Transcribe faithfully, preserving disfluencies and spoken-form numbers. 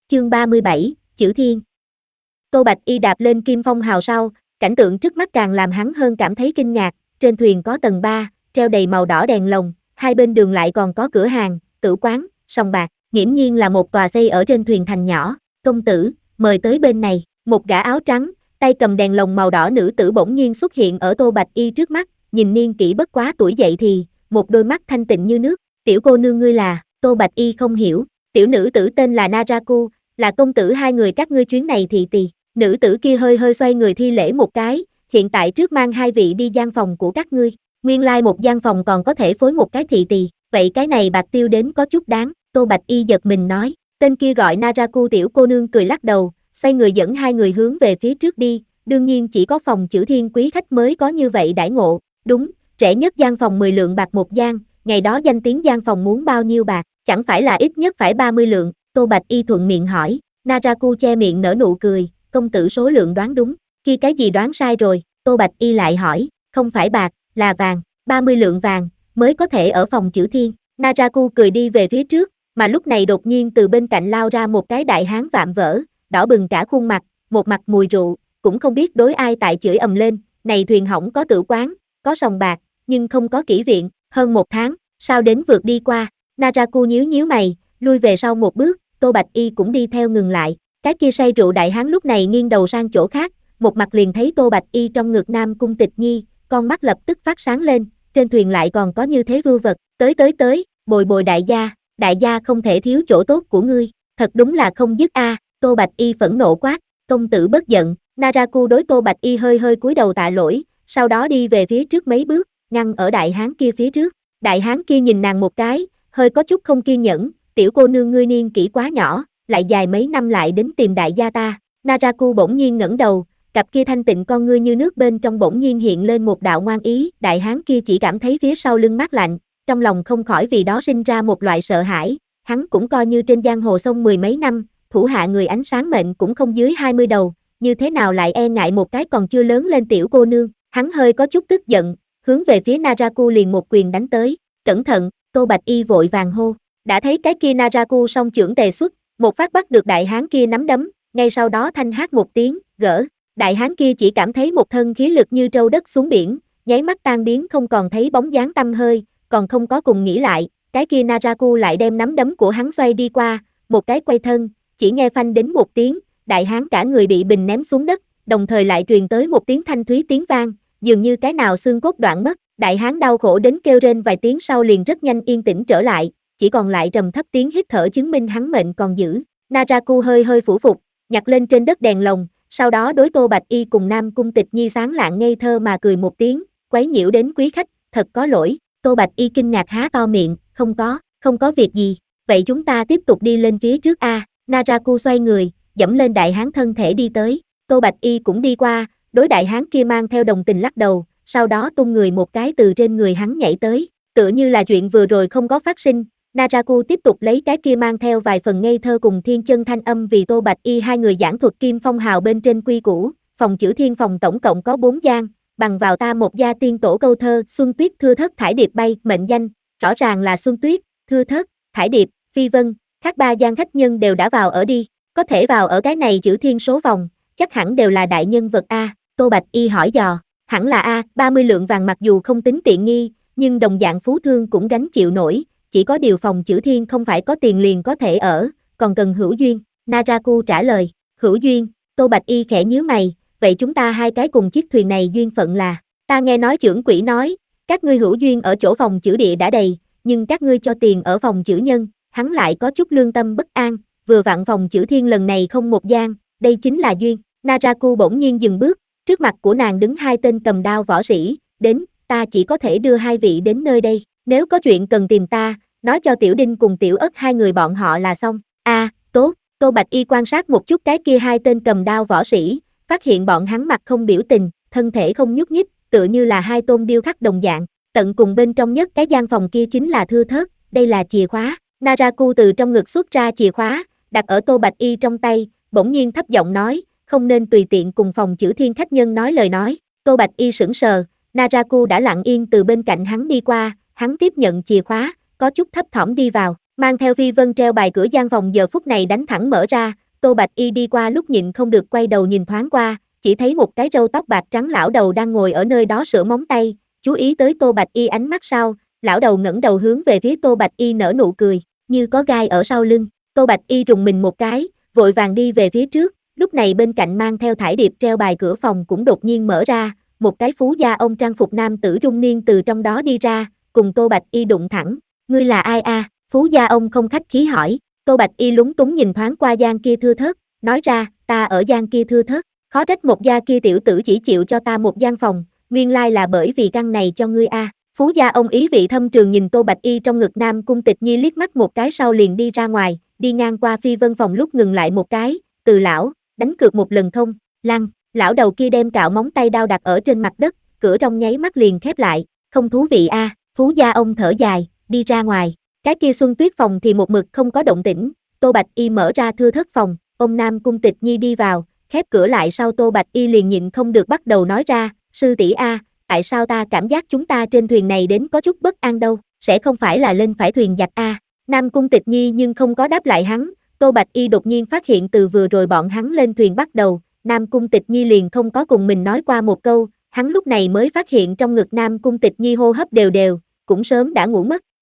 Chương ba mươi bảy, Chữ Thiên. Tô Bạch Y đạp lên Kim Phong hào sau, cảnh tượng trước mắt càng làm hắn hơn cảm thấy kinh ngạc, trên thuyền có tầng ba, treo đầy màu đỏ đèn lồng, hai bên đường lại còn có cửa hàng, tử quán, sòng bạc, nghiễm nhiên là một tòa xây ở trên thuyền thành nhỏ. Công tử, mời tới bên này. Một gã áo trắng, tay cầm đèn lồng màu đỏ nữ tử bỗng nhiên xuất hiện ở Tô Bạch Y trước mắt, nhìn niên kỷ bất quá tuổi dậy thì, một đôi mắt thanh tịnh như nước. Tiểu cô nương ngươi là? Tô Bạch Y không hiểu. Tiểu nữ tử tên là Naraku, là công tử hai người các ngươi chuyến này thì tì. Nữ tử kia hơi hơi xoay người thi lễ một cái, hiện tại trước mang hai vị đi gian phòng của các ngươi. Nguyên lai like một gian phòng còn có thể phối một cái thị tỳ, vậy cái này bạc tiêu đến có chút đáng. Tô Bạch Y giật mình nói. Tên kia gọi Naraku. Tiểu cô nương cười lắc đầu, xoay người dẫn hai người hướng về phía trước đi. Đương nhiên chỉ có phòng Chữ Thiên quý khách mới có như vậy đãi ngộ. Đúng, rẻ nhất gian phòng mười lượng bạc một gian, ngày đó danh tiếng gian phòng muốn bao nhiêu bạc, chẳng phải là ít nhất phải ba mươi lượng. Tô Bạch Y thuận miệng hỏi. Naraku che miệng nở nụ cười, công tử số lượng đoán đúng. Kia cái gì đoán sai rồi? Tô Bạch Y lại hỏi. Không phải bạc, là vàng, ba mươi lượng vàng mới có thể ở phòng Chữ Thiên. Naraku cười đi về phía trước, mà lúc này đột nhiên từ bên cạnh lao ra một cái đại hán vạm vỡ, đỏ bừng cả khuôn mặt, một mặt mùi rượu, cũng không biết đối ai tại chửi ầm lên. Này thuyền hỏng có tử quán, có sòng bạc, nhưng không có kỹ viện. Hơn một tháng, sao đến vượt đi qua? Naraku nhíu nhíu mày, lui về sau một bước. Tô Bạch Y cũng đi theo ngừng lại. Cái kia say rượu đại hán lúc này nghiêng đầu sang chỗ khác, một mặt liền thấy Tô Bạch Y trong ngực Nam Cung Tịch Nhi, con mắt lập tức phát sáng lên, trên thuyền lại còn có như thế vưu vật. Tới tới tới, bồi bồi đại gia, đại gia không thể thiếu chỗ tốt của ngươi, thật đúng là không dứt a. À. Tô Bạch Y phẫn nộ quát, công tử bất giận. Naraku đối Tô Bạch Y hơi hơi cúi đầu tạ lỗi, sau đó đi về phía trước mấy bước, ngăn ở đại hán kia phía trước. Đại hán kia nhìn nàng một cái, hơi có chút không kiên nhẫn, tiểu cô nương ngươi niên kỷ quá nhỏ, lại dài mấy năm lại đến tìm đại gia ta. Naraku bỗng nhiên ngẩng đầu, cặp kia thanh tịnh con ngươi như nước bên trong bỗng nhiên hiện lên một đạo ngoan ý. Đại hán kia chỉ cảm thấy phía sau lưng mát lạnh, trong lòng không khỏi vì đó sinh ra một loại sợ hãi. Hắn cũng coi như trên giang hồ sông mười mấy năm, thủ hạ người ánh sáng mệnh cũng không dưới hai mươi đầu, như thế nào lại e ngại một cái còn chưa lớn lên tiểu cô nương. Hắn hơi có chút tức giận, hướng về phía Naraku liền một quyền đánh tới. Cẩn thận! Tô Bạch Y vội vàng hô. Đã thấy cái kia Naraku song chưởng tề xuất, một phát bắt được đại hán kia nắm đấm, ngay sau đó thanh hát một tiếng, gỡ. Đại hán kia chỉ cảm thấy một thân khí lực như trâu đất xuống biển, nháy mắt tan biến không còn thấy bóng dáng tăm hơi, còn không có cùng nghĩ lại, cái kia Naraku lại đem nắm đấm của hắn xoay đi qua, một cái quay thân, chỉ nghe phanh đến một tiếng, đại hán cả người bị bình ném xuống đất, đồng thời lại truyền tới một tiếng thanh thúy tiếng vang, dường như cái nào xương cốt đoạn mất. Đại hán đau khổ đến kêu rên vài tiếng sau liền rất nhanh yên tĩnh trở lại, chỉ còn lại trầm thấp tiếng hít thở chứng minh hắn mệnh còn giữ. Naraku hơi hơi phủ phục, nhặt lên trên đất đèn lồng, sau đó đối Tô Bạch Y cùng Nam Cung Tịch Nhi sáng lạng ngây thơ mà cười một tiếng, quấy nhiễu đến quý khách, thật có lỗi. Tô Bạch Y kinh ngạc há to miệng, không có, không có việc gì, vậy chúng ta tiếp tục đi lên phía trước a. À. Naraku xoay người, dẫm lên đại hán thân thể đi tới, Tô Bạch Y cũng đi qua, đối đại hán kia mang theo đồng tình lắc đầu, sau đó tung người một cái từ trên người hắn nhảy tới, tựa như là chuyện vừa rồi không có phát sinh. Naraku tiếp tục lấy cái kia mang theo vài phần ngây thơ cùng thiên chân thanh âm vì Tô Bạch Y hai người giảng thuật Kim Phong hào bên trên quy củ. Phòng Chữ Thiên phòng tổng cộng có bốn gian, bằng vào ta một gia tiên tổ câu thơ Xuân Tuyết Thưa Thất Thải Điệp bay, mệnh danh, rõ ràng là Xuân Tuyết, Thưa Thất, Thải Điệp, Phi Vân, khác ba gian khách nhân đều đã vào ở đi, có thể vào ở cái này Chữ Thiên số vòng, chắc hẳn đều là đại nhân vật a. Tô Bạch Y hỏi dò, hẳn là a, ba mươi lượng vàng mặc dù không tính tiện nghi, nhưng đồng dạng phú thương cũng gánh chịu nổi, chỉ có điều phòng Chữ Thiên không phải có tiền liền có thể ở, còn cần hữu duyên. Naraku trả lời, hữu duyên. Tô Bạch Y khẽ nhíu mày, vậy chúng ta hai cái cùng chiếc thuyền này duyên phận là, ta nghe nói trưởng quỹ nói, các ngươi hữu duyên ở chỗ phòng chữ địa đã đầy, nhưng các ngươi cho tiền ở phòng chữ nhân. Hắn lại có chút lương tâm bất an, vừa vặn phòng Chữ Thiên lần này không một gian, đây chính là duyên. Naraku bỗng nhiên dừng bước, trước mặt của nàng đứng hai tên cầm đao võ sĩ, đến, ta chỉ có thể đưa hai vị đến nơi đây, nếu có chuyện cần tìm ta, nói cho Tiểu Đinh cùng Tiểu Ất hai người bọn họ là xong. A, à, tốt. Tô Bạch Y quan sát một chút cái kia hai tên cầm đao võ sĩ, phát hiện bọn hắn mặt không biểu tình, thân thể không nhúc nhích, tựa như là hai tôn điêu khắc đồng dạng. Tận cùng bên trong nhất cái gian phòng kia chính là Thưa Thớt, đây là chìa khóa. Naraku từ trong ngực xuất ra chìa khóa, đặt ở Tô Bạch Y trong tay, bỗng nhiên thấp giọng nói, không nên tùy tiện cùng phòng Chữ Thiên khách nhân nói lời nói. Tô Bạch Y sững sờ, Naraku đã lặng yên từ bên cạnh hắn đi qua, hắn tiếp nhận chìa khóa, có chút thấp thỏm đi vào. Mang theo phi vân treo bài cửa gian phòng giờ phút này đánh thẳng mở ra, Tô Bạch Y đi qua lúc nhịn không được quay đầu nhìn thoáng qua, chỉ thấy một cái râu tóc bạc trắng lão đầu đang ngồi ở nơi đó sửa móng tay, chú ý tới Tô Bạch Y ánh mắt sau, lão đầu ngẩng đầu hướng về phía Tô Bạch Y nở nụ cười, như có gai ở sau lưng. Tô Bạch Y rùng mình một cái, vội vàng đi về phía trước, lúc này bên cạnh mang theo thải điệp treo bài cửa phòng cũng đột nhiên mở ra, một cái phú gia ông trang phục nam tử trung niên từ trong đó đi ra, cùng Tô Bạch Y đụng thẳng, ngươi là ai a? Phú gia ông không khách khí hỏi, Tô Bạch Y lúng túng nhìn thoáng qua gian kia thưa thớt, nói ra, ta ở gian kia thưa thớt, khó trách một gia kia tiểu tử chỉ chịu cho ta một gian phòng, nguyên lai là bởi vì căn này cho ngươi a. Phú gia ông ý vị thâm trường nhìn Tô Bạch Y trong ngực Nam Cung Tịch Nhi liếc mắt một cái sau liền đi ra ngoài, đi ngang qua phi vân phòng lúc ngừng lại một cái, từ lão, đánh cược một lần không, lăng, lão đầu kia đem cạo móng tay đao đặt ở trên mặt đất, cửa trong nháy mắt liền khép lại, không thú vị a. Phú gia ông thở dài, đi ra ngoài, cái kia Xuân Tuyết phòng thì một mực không có động tĩnh, Tô Bạch Y mở ra thưa thất phòng, ông Nam Cung Tịch Nhi đi vào, khép cửa lại sau Tô Bạch Y liền nhịn không được bắt đầu nói ra, sư tỷ a, tại sao ta cảm giác chúng ta trên thuyền này đến có chút bất an đâu, sẽ không phải là lên phải thuyền giặc a. Nam Cung Tịch Nhi nhưng không có đáp lại hắn, Tô Bạch Y đột nhiên phát hiện từ vừa rồi bọn hắn lên thuyền bắt đầu, Nam Cung Tịch Nhi liền không có cùng mình nói qua một câu, hắn lúc này mới phát hiện trong ngực Nam Cung Tịch Nhi hô hấp đều đều, cũng sớm đã ngủ mất,